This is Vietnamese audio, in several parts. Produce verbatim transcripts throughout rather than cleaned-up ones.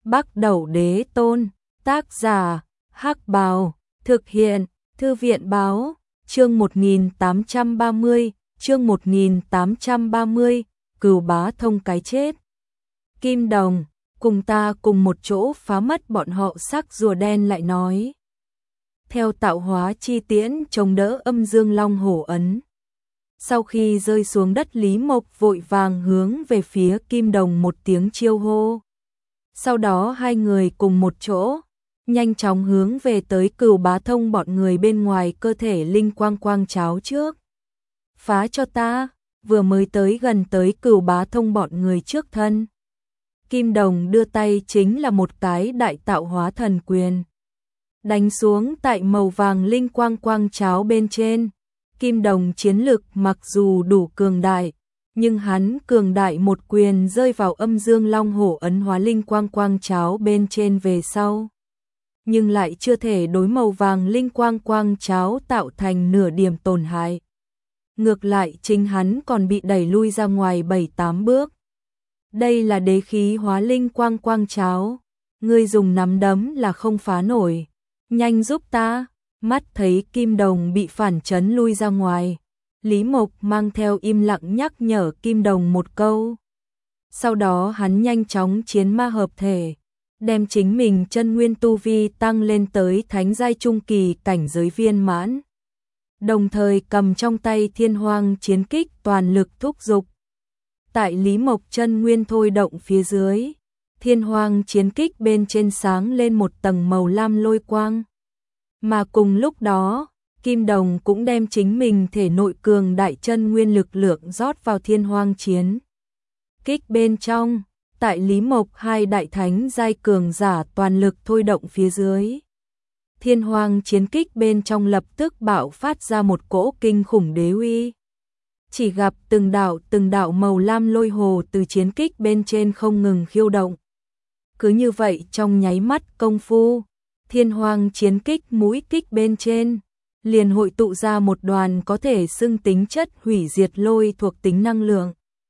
Bắc Đẩu Đế Tôn, tác giả, Hắc Bào, thực hiện, Thư viện báo, chương một nghìn tám trăm ba mươi, chương một nghìn tám trăm ba mươi, Cửu Bá Thông cái chết. Kim Đồng, cùng ta cùng một chỗ phá mất bọn họ sắc rùa đen lại nói. Theo tạo hóa chi tiễn chống đỡ âm dương long hổ ấn. Sau khi rơi xuống đất, Lý Mộc vội vàng hướng về phía Kim Đồng một tiếng chiêu hô. Sau đó hai người cùng một chỗ, nhanh chóng hướng về tới Cửu Bá Thông bọn người bên ngoài cơ thể linh quang quang cháo trước. Phá cho ta, vừa mới tới gần tới Cửu Bá Thông bọn người trước thân. Kim Đồng đưa tay chính là một cái đại tạo hóa thần quyền. Đánh xuống tại màu vàng linh quang quang cháo bên trên. Kim Đồng chiến lực mặc dù đủ cường đại, nhưng hắn cường đại một quyền rơi vào âm dương long hổ ấn hóa linh quang quang cháo bên trên về sau. Nhưng lại chưa thể đối màu vàng linh quang quang cháo tạo thành nửa điểm tổn hại. Ngược lại chính hắn còn bị đẩy lui ra ngoài bảy tám bước. Đây là đế khí hóa linh quang quang cháo, ngươi dùng nắm đấm là không phá nổi, nhanh giúp ta. Mắt thấy Kim Đồng bị phản chấn lui ra ngoài, Lý Mộc mang theo im lặng nhắc nhở Kim Đồng một câu. Sau đó hắn nhanh chóng chiến ma hợp thể, đem chính mình chân nguyên tu vi tăng lên tới thánh giai trung kỳ cảnh giới viên mãn. Đồng thời cầm trong tay Thiên Hoang chiến kích toàn lực thúc dục. Tại Lý Mộc chân nguyên thôi động phía dưới, Thiên Hoang chiến kích bên trên sáng lên một tầng màu lam lôi quang. Mà cùng lúc đó, Kim Đồng cũng đem chính mình thể nội cường đại chân nguyên lực lượng rót vào Thiên Hoang chiến kích bên trong. Tại Lý Mộc hai đại thánh giai cường giả toàn lực thôi động phía dưới, Thiên Hoang chiến kích bên trong lập tức bạo phát ra một cỗ kinh khủng đế uy. Chỉ gặp từng đạo từng đạo màu lam lôi hồ từ chiến kích bên trên không ngừng khiêu động. Cứ như vậy trong nháy mắt công phu, Thiên Hoang chiến kích mũi kích bên trên liền hội tụ ra một đoàn có thể xưng tính chất hủy diệt lôi thuộc tính năng lượng.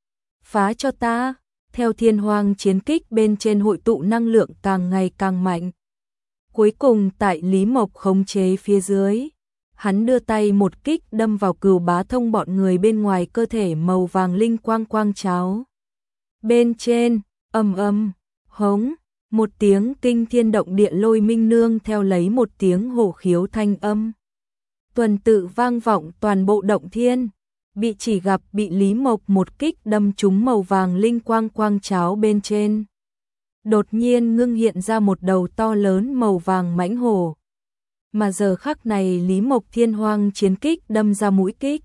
Phá cho ta. Theo Thiên Hoang chiến kích bên trên hội tụ năng lượng càng ngày càng mạnh. Cuối cùng tại Lý Mộc khống chế phía dưới, hắn đưa tay một kích đâm vào Cửu Bá Thông bọn người bên ngoài cơ thể màu vàng linh quang quang cháo. Bên trên, ầm ầm, hống, một tiếng kinh thiên động địa lôi minh nương theo lấy một tiếng hổ khiếu thanh âm. Tuần tự vang vọng toàn bộ động thiên. Bị chỉ gặp bị Lý Mộc một kích đâm trúng màu vàng linh quang quang cháo bên trên. Đột nhiên ngưng hiện ra một đầu to lớn màu vàng mãnh hổ. Mà giờ khắc này Lý Mộc Thiên Hoang chiến kích đâm ra mũi kích.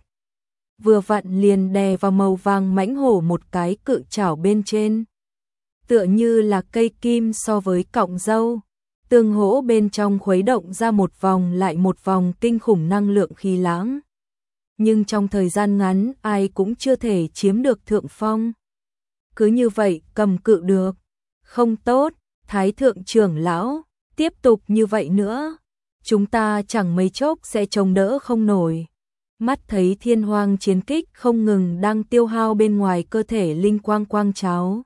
Vừa vặn liền đè vào màu vàng mãnh hổ một cái cự chảo bên trên. Tựa như là cây kim so với cọng dâu. Tương hỗ bên trong khuấy động ra một vòng lại một vòng kinh khủng năng lượng khí lãng. Nhưng trong thời gian ngắn ai cũng chưa thể chiếm được thượng phong. Cứ như vậy cầm cự được. Không tốt, Thái Thượng trưởng lão, tiếp tục như vậy nữa, chúng ta chẳng mấy chốc sẽ chống đỡ không nổi. Mắt thấy Thiên Hoang chiến kích không ngừng đang tiêu hao bên ngoài cơ thể linh quang quang cháo.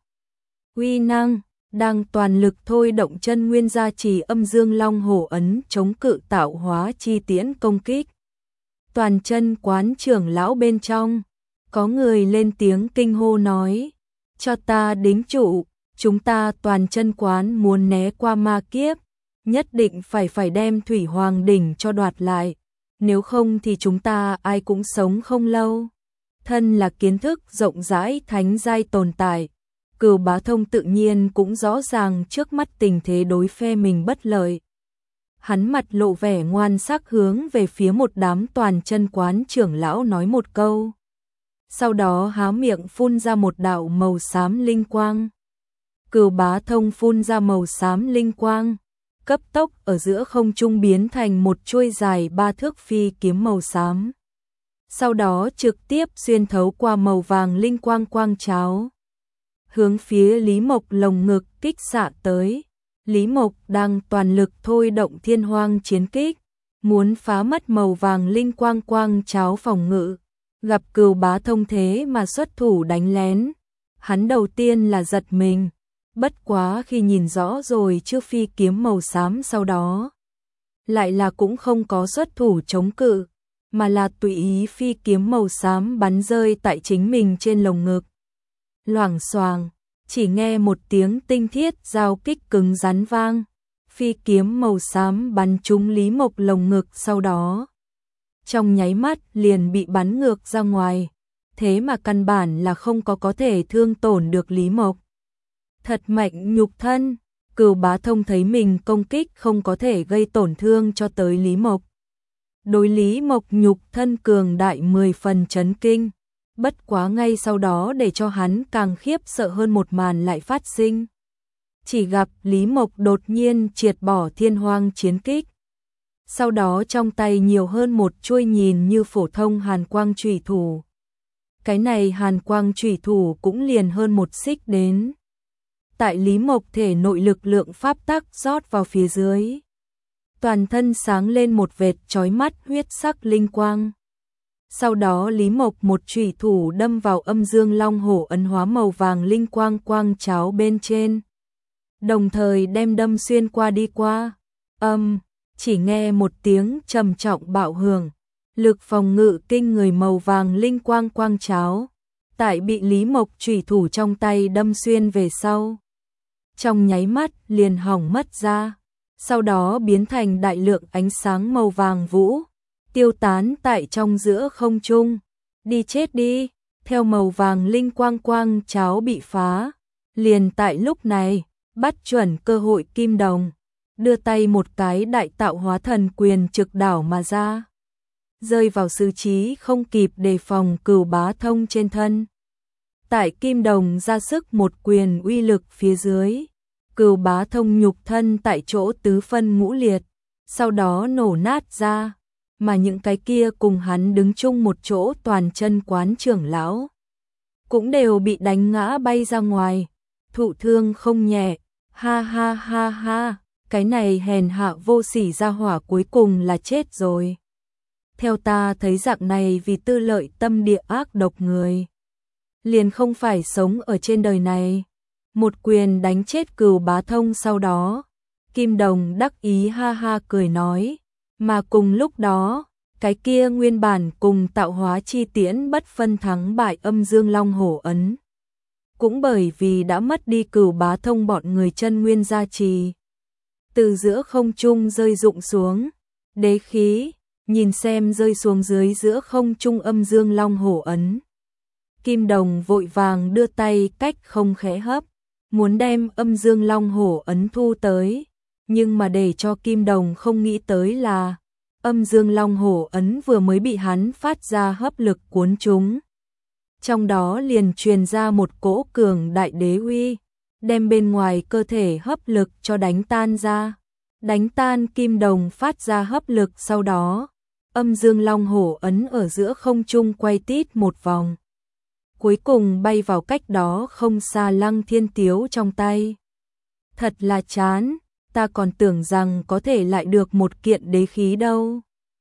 Uy năng, đang toàn lực thôi động chân nguyên gia trì âm dương long hổ ấn chống cự tạo hóa chi tiễn công kích. Toàn chân quán trưởng lão bên trong, có người lên tiếng kinh hô nói, cho ta đính trụ, chúng ta toàn chân quán muốn né qua ma kiếp, nhất định phải phải đem Thủy Hoàng đỉnh cho đoạt lại, nếu không thì chúng ta ai cũng sống không lâu. Thân là kiến thức rộng rãi thánh giai tồn tại, Cửu Bá Thông tự nhiên cũng rõ ràng trước mắt tình thế đối phe mình bất lợi. Hắn mặt lộ vẻ ngoan sắc hướng về phía một đám toàn chân quán trưởng lão nói một câu. Sau đó há miệng phun ra một đạo màu xám linh quang. Cửu Bá Thông phun ra màu xám linh quang, cấp tốc ở giữa không trung biến thành một chuôi dài ba thước phi kiếm màu xám. Sau đó trực tiếp xuyên thấu qua màu vàng linh quang quang cháo, hướng phía Lý Mộc lồng ngực kích xạ tới. Lý Mộc đang toàn lực thôi động Thiên Hoang chiến kích, muốn phá mất màu vàng linh quang quang cháo phòng ngự. Gặp Cửu Bá Thông thế mà xuất thủ đánh lén, hắn đầu tiên là giật mình, Bất quá khi nhìn rõ rồi chiếc phi kiếm màu xám sau đó, lại là cũng không có xuất thủ chống cự, mà là tùy ý phi kiếm màu xám bắn rơi tại chính mình trên lồng ngực. Loảng xoàng, chỉ nghe một tiếng tinh thiết giao kích cứng rắn vang, phi kiếm màu xám bắn trúng Lý Mộc lồng ngực, sau đó trong nháy mắt liền bị bắn ngược ra ngoài, thế mà căn bản là không có có thể thương tổn được Lý Mộc. Thật mạnh nhục thân, Cửu Bá Thông thấy mình công kích không có thể gây tổn thương cho tới Lý Mộc. Đối Lý Mộc nhục thân cường đại mười phần chấn kinh, bất quá ngay sau đó để cho hắn càng khiếp sợ hơn một màn lại phát sinh. Chỉ gặp Lý Mộc đột nhiên triệt bỏ Thiên Hoang chiến kích. Sau đó trong tay nhiều hơn một chuôi nhìn như phổ thông hàn quang chủy thủ. Cái này hàn quang chủy thủ cũng liền hơn một xích đến. Tại Lý Mộc thể nội lực lượng pháp tắc rót vào phía dưới. Toàn thân sáng lên một vệt chói mắt huyết sắc linh quang. Sau đó Lý Mộc một chủy thủ đâm vào âm dương long hổ ấn hóa màu vàng linh quang quang cháo bên trên. Đồng thời đem đâm xuyên qua đi qua. Âm, chỉ nghe một tiếng trầm trọng bạo hưởng. Lực phòng ngự kinh người màu vàng linh quang quang cháo. Tại bị Lý Mộc chủy thủ trong tay đâm xuyên về sau. Trong nháy mắt liền hỏng mất ra. Sau đó biến thành đại lượng ánh sáng màu vàng vũ. Tiêu tán tại trong giữa không trung. Đi chết đi. Theo màu vàng linh quang quang cháo bị phá. Liền tại lúc này, bắt chuẩn cơ hội Kim Đồng. Đưa tay một cái đại tạo hóa thần quyền trực đảo mà ra. Rơi vào xử trí không kịp đề phòng Cửu Bá Thông trên thân. Tại Kim Đồng ra sức một quyền uy lực phía dưới. Cửu Bá Thông nhục thân tại chỗ tứ phân ngũ liệt. Sau đó nổ nát ra. Mà những cái kia cùng hắn đứng chung một chỗ toàn chân quán trưởng lão. Cũng đều bị đánh ngã bay ra ngoài. Thụ thương không nhẹ. Ha ha ha ha. Cái này hèn hạ vô sỉ ra hỏa cuối cùng là chết rồi. Theo ta thấy dạng này vì tư lợi tâm địa ác độc người. Liền không phải sống ở trên đời này. Một quyền đánh chết Cửu Bá Thông sau đó. Kim Đồng đắc ý ha ha cười nói. Mà cùng lúc đó, cái kia nguyên bản cùng tạo hóa chi tiễn bất phân thắng bại âm dương long hổ ấn. Cũng bởi vì đã mất đi Cửu Bá Thông bọn người chân nguyên gia trì. Từ giữa không trung rơi rụng xuống. Đế khí, nhìn xem rơi xuống dưới giữa không trung âm dương long hổ ấn. Kim Đồng vội vàng đưa tay cách không khẽ hấp. Muốn đem âm dương long hổ ấn thu tới. Nhưng mà để cho Kim Đồng không nghĩ tới là âm dương long hổ ấn vừa mới bị hắn phát ra hấp lực cuốn chúng. Trong đó liền truyền ra một cỗ cường đại đế uy, đem bên ngoài cơ thể hấp lực cho đánh tan ra. Đánh tan Kim Đồng phát ra hấp lực sau đó, âm dương long hổ ấn ở giữa không trung quay tít một vòng. Cuối cùng bay vào cách đó không xa Lăng Thiên Tiếu trong tay. Thật là chán, ta còn tưởng rằng có thể lại được một kiện đế khí đâu.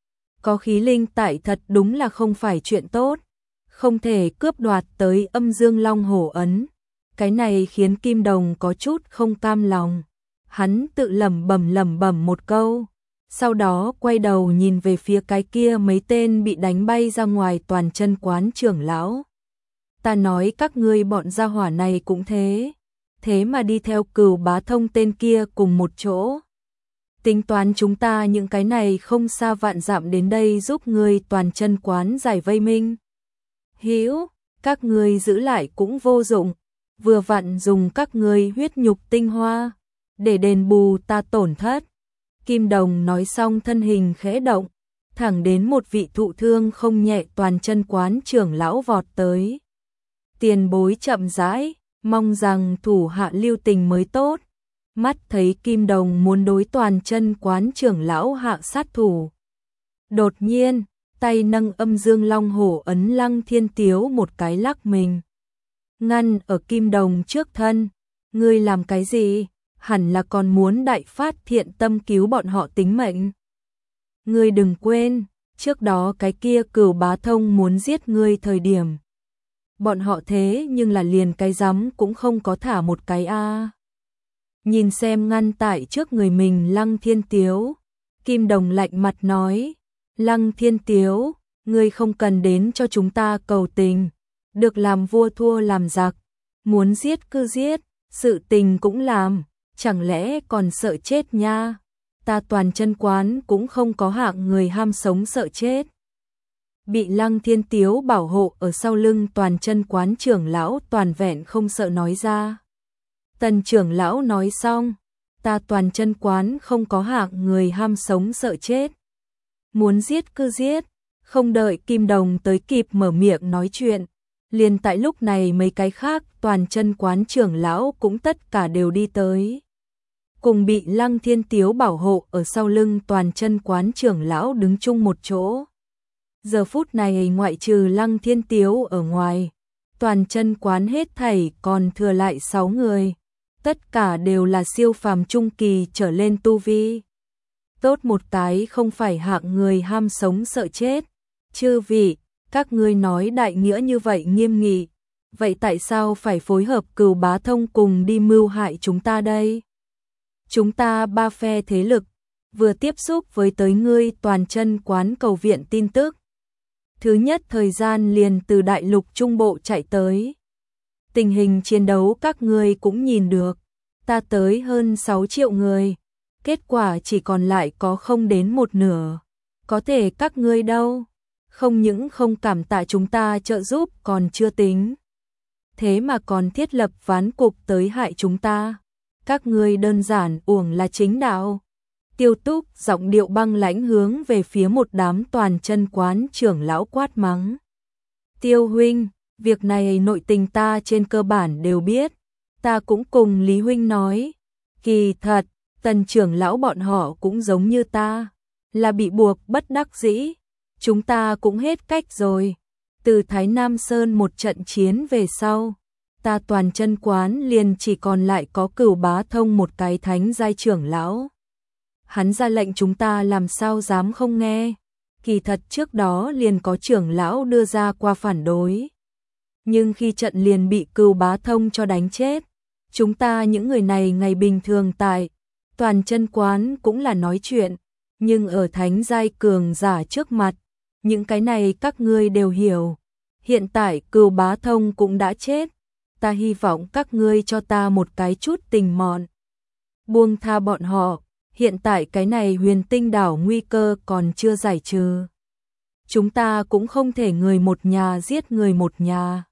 Có khí linh tại thật đúng là không phải chuyện tốt. Không thể cướp đoạt tới âm dương long hổ ấn. Cái này khiến Kim Đồng có chút không cam lòng. Hắn tự lẩm bẩm lẩm bẩm một câu. Sau đó quay đầu nhìn về phía cái kia mấy tên bị đánh bay ra ngoài toàn chân quán trưởng lão. Ta nói các ngươi bọn gia hỏa này cũng thế. Thế mà đi theo Cửu Bá Thông tên kia cùng một chỗ. Tính toán chúng ta những cái này không xa vạn dặm đến đây giúp ngươi toàn chân quán giải vây minh. Hữu, các ngươi giữ lại cũng vô dụng. Vừa vặn dùng các ngươi huyết nhục tinh hoa. Để đền bù ta tổn thất. Kim Đồng nói xong thân hình khẽ động. Thẳng đến một vị thụ thương không nhẹ toàn chân quán trưởng lão vọt tới. Tiền bối chậm rãi, mong rằng thủ hạ lưu tình mới tốt. Mắt thấy Kim Đồng muốn đối toàn chân quán trưởng lão hạ sát thủ. Đột nhiên, tay nâng âm dương long hổ ấn Lăng Thiên Tiếu một cái lắc mình. Ngăn ở Kim Đồng trước thân. Ngươi làm cái gì? Hẳn là còn muốn đại phát thiện tâm cứu bọn họ tính mệnh. Ngươi đừng quên, trước đó cái kia Cửu Bá Thông muốn giết ngươi thời điểm. Bọn họ thế nhưng là liền cái rắm cũng không có thả một cái a. Nhìn xem ngăn tại trước người mình Lăng Thiên Tiếu, Kim Đồng lạnh mặt nói, Lăng Thiên Tiếu, ngươi không cần đến cho chúng ta cầu tình, được làm vua thua làm giặc, muốn giết cứ giết, sự tình cũng làm, chẳng lẽ còn sợ chết nha, ta Toàn Chân Quán cũng không có hạng người ham sống sợ chết. Bị Lăng Thiên Tiếu bảo hộ ở sau lưng Toàn Chân Quán trưởng lão toàn vẹn không sợ nói ra. Tần trưởng lão nói xong, ta Toàn Chân Quán không có hạng người ham sống sợ chết. Muốn giết cứ giết, không đợi Kim Đồng tới kịp mở miệng nói chuyện. Liền tại lúc này mấy cái khác Toàn Chân Quán trưởng lão cũng tất cả đều đi tới. Cùng bị Lăng Thiên Tiếu bảo hộ ở sau lưng Toàn Chân Quán trưởng lão đứng chung một chỗ. Giờ phút này ngoại trừ Lăng Thiên Tiếu ở ngoài, Toàn Chân Quán hết thảy còn thừa lại sáu người. Tất cả đều là siêu phàm trung kỳ trở lên tu vi. Tốt một cái không phải hạng người ham sống sợ chết. Chư vị, các ngươi nói đại nghĩa như vậy nghiêm nghị. Vậy tại sao phải phối hợp Cửu Bá Thông cùng đi mưu hại chúng ta đây? Chúng ta ba phe thế lực, vừa tiếp xúc với tới ngươi Toàn Chân Quán cầu viện tin tức. Thứ nhất thời gian liền từ đại lục trung bộ chạy tới. Tình hình chiến đấu các ngươi cũng nhìn được, ta tới hơn sáu triệu người, kết quả chỉ còn lại có không đến một nửa. Có thể các ngươi đâu, không những không cảm tạ chúng ta trợ giúp còn chưa tính. Thế mà còn thiết lập ván cục tới hại chúng ta. Các ngươi đơn giản uổng là chính đạo. Tiêu Túc giọng điệu băng lãnh hướng về phía một đám Toàn Chân Quán trưởng lão quát mắng. Tiêu huynh, việc này nội tình ta trên cơ bản đều biết. Ta cũng cùng Lý huynh nói. Kỳ thật, Tần trưởng lão bọn họ cũng giống như ta. Là bị buộc bất đắc dĩ. Chúng ta cũng hết cách rồi. Từ Thái Nam Sơn một trận chiến về sau, ta Toàn Chân Quán liền chỉ còn lại có Cửu Bá Thông một cái thánh giai trưởng lão. Hắn ra lệnh chúng ta làm sao dám không nghe. Kỳ thật trước đó liền có trưởng lão đưa ra qua phản đối. Nhưng khi trận liền bị Cửu Bá Thông cho đánh chết. Chúng ta những người này ngày bình thường tại Toàn Chân Quán cũng là nói chuyện. Nhưng ở thánh giai cường giả trước mặt, những cái này các ngươi đều hiểu. Hiện tại Cửu Bá Thông cũng đã chết. Ta hy vọng các ngươi cho ta một cái chút tình mọn. Buông tha bọn họ. Hiện tại cái này Huyền Tinh đảo nguy cơ còn chưa giải trừ. Chúng ta cũng không thể người một nhà giết người một nhà.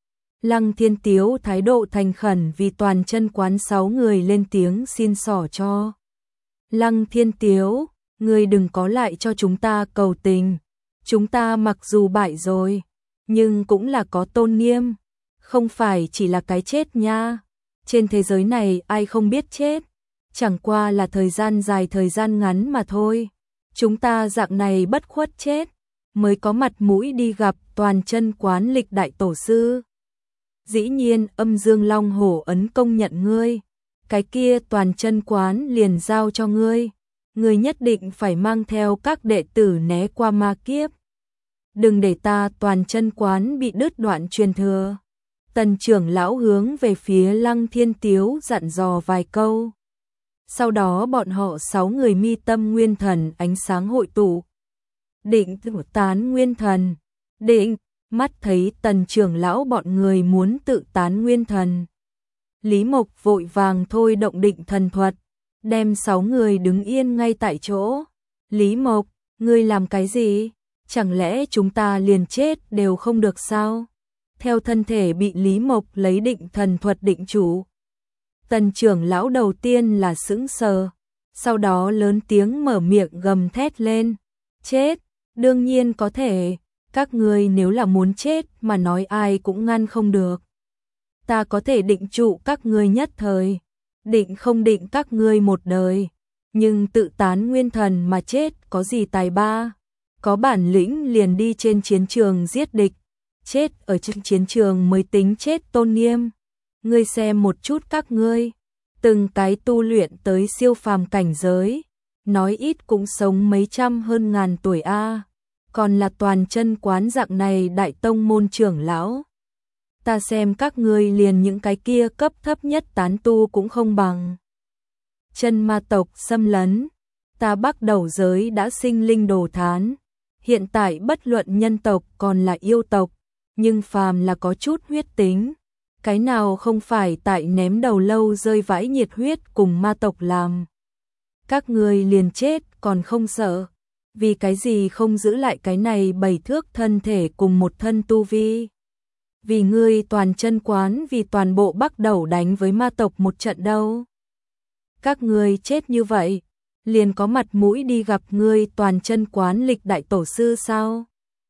Lăng Thiên Tiếu thái độ thành khẩn vì Toàn Chân Quán sáu người lên tiếng xin xỏ cho. Lăng Thiên Tiếu, ngươi đừng có lại cho chúng ta cầu tình. Chúng ta mặc dù bại rồi, nhưng cũng là có tôn nghiêm. Không phải chỉ là cái chết nha. Trên thế giới này ai không biết chết. Chẳng qua là thời gian dài thời gian ngắn mà thôi. Chúng ta dạng này bất khuất chết, mới có mặt mũi đi gặp Toàn Chân Quán lịch đại tổ sư. Dĩ nhiên Âm Dương Long Hổ ấn công nhận ngươi. Cái kia Toàn Chân Quán liền giao cho ngươi. Ngươi nhất định phải mang theo các đệ tử né qua ma kiếp. Đừng để ta Toàn Chân Quán bị đứt đoạn truyền thừa. Tần trưởng lão hướng về phía Lăng Thiên Tiếu dặn dò vài câu. Sau đó bọn họ sáu người mi tâm nguyên thần ánh sáng hội tụ. Định tự tán nguyên thần. Định, mắt thấy tần trưởng lão bọn người muốn tự tán nguyên thần. Lý Mộc vội vàng thôi động định thần thuật. Đem sáu người đứng yên ngay tại chỗ. Lý Mộc, ngươi làm cái gì? Chẳng lẽ chúng ta liền chết đều không được sao? Theo thân thể bị Lý Mộc lấy định thần thuật định chủ. Tần trưởng lão đầu tiên là sững sờ, sau đó lớn tiếng mở miệng gầm thét lên. Chết, đương nhiên có thể, các ngươi nếu là muốn chết mà nói ai cũng ngăn không được. Ta có thể định trụ các ngươi nhất thời, định không định các ngươi một đời, nhưng tự tán nguyên thần mà chết có gì tài ba. Có bản lĩnh liền đi trên chiến trường giết địch, chết ở trên chiến trường mới tính chết tôn nghiêm. Ngươi xem một chút các ngươi, từng cái tu luyện tới siêu phàm cảnh giới, nói ít cũng sống mấy trăm hơn ngàn tuổi a, còn là Toàn Chân Quán dạng này đại tông môn trưởng lão. Ta xem các ngươi liền những cái kia cấp thấp nhất tán tu cũng không bằng. chân ma tộc xâm lấn, ta Bắc Đầu giới đã sinh linh đồ thán. Hiện tại bất luận nhân tộc còn là yêu tộc, nhưng phàm là có chút huyết tính, cái nào không phải tại ném đầu lâu rơi vãi nhiệt huyết cùng ma tộc làm. Các ngươi liền chết còn không sợ, vì cái gì không giữ lại cái này bảy thước thân thể cùng một thân tu vi? Vì ngươi toàn chân quán vì toàn bộ Bắc Đầu đánh với ma tộc một trận đâu. Các ngươi chết như vậy, liền có mặt mũi đi gặp ngươi toàn chân quán lịch đại tổ sư sao?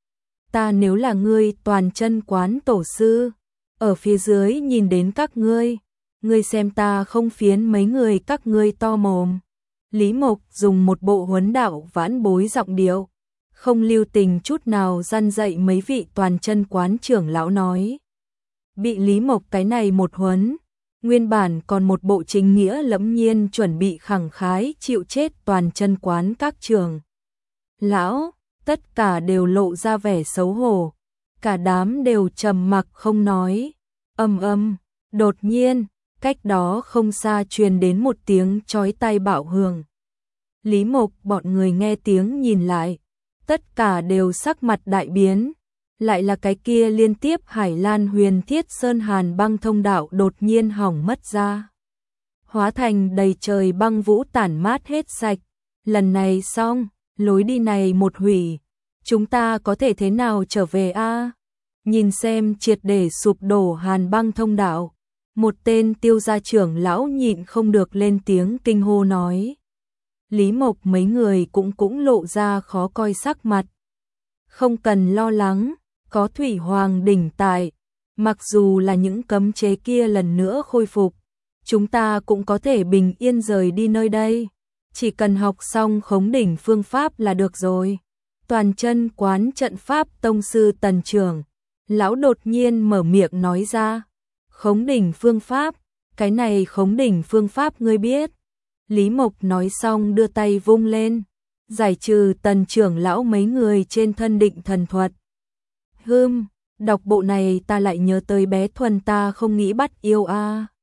Ta nếu là ngươi toàn chân quán tổ sư, ở phía dưới nhìn đến các ngươi, ngươi xem ta không phiến mấy người các ngươi to mồm. Lý Mộc dùng một bộ huấn đạo vãn bối giọng điệu, không lưu tình chút nào răn dạy mấy vị toàn chân quán trưởng lão nói. Bị Lý Mộc cái này một huấn, nguyên bản còn một bộ chính nghĩa lẫm nhiên chuẩn bị khẳng khái chịu chết toàn chân quán các trường lão, tất cả đều lộ ra vẻ xấu hổ, cả đám đều trầm mặc không nói. Âm âm, đột nhiên, cách đó không xa truyền đến một tiếng chói tai bạo hưởng. Lý Mộc bọn người nghe tiếng nhìn lại, tất cả đều sắc mặt đại biến, lại là cái kia liên tiếp Hải Lan Huyền Thiết Sơn Hàn băng thông đạo đột nhiên hỏng mất ra. Hóa thành đầy trời băng vũ tản mát hết sạch, lần này xong, lối đi này một hủy, chúng ta có thể thế nào trở về a? Nhìn xem triệt để sụp đổ Hàn băng thông đạo, một tên Tiêu gia trưởng lão nhịn không được lên tiếng kinh hô nói. Lý Mộc mấy người cũng cũng lộ ra khó coi sắc mặt. Không cần lo lắng, có Thủy Hoàng đỉnh tại, mặc dù là những cấm chế kia lần nữa khôi phục, chúng ta cũng có thể bình yên rời đi nơi đây, chỉ cần học xong khống đỉnh phương pháp là được rồi. Toàn chân quán trận pháp tông sư Tần trưởng lão đột nhiên mở miệng nói ra. Khống đỉnh phương pháp, cái này khống đỉnh phương pháp ngươi biết? Lý Mộc nói xong đưa tay vung lên, giải trừ Tần trưởng lão mấy người trên thân định thần thuật. Hừm, đọc bộ này ta lại nhớ tới bé Thuần ta không nghĩ bắt yêu a.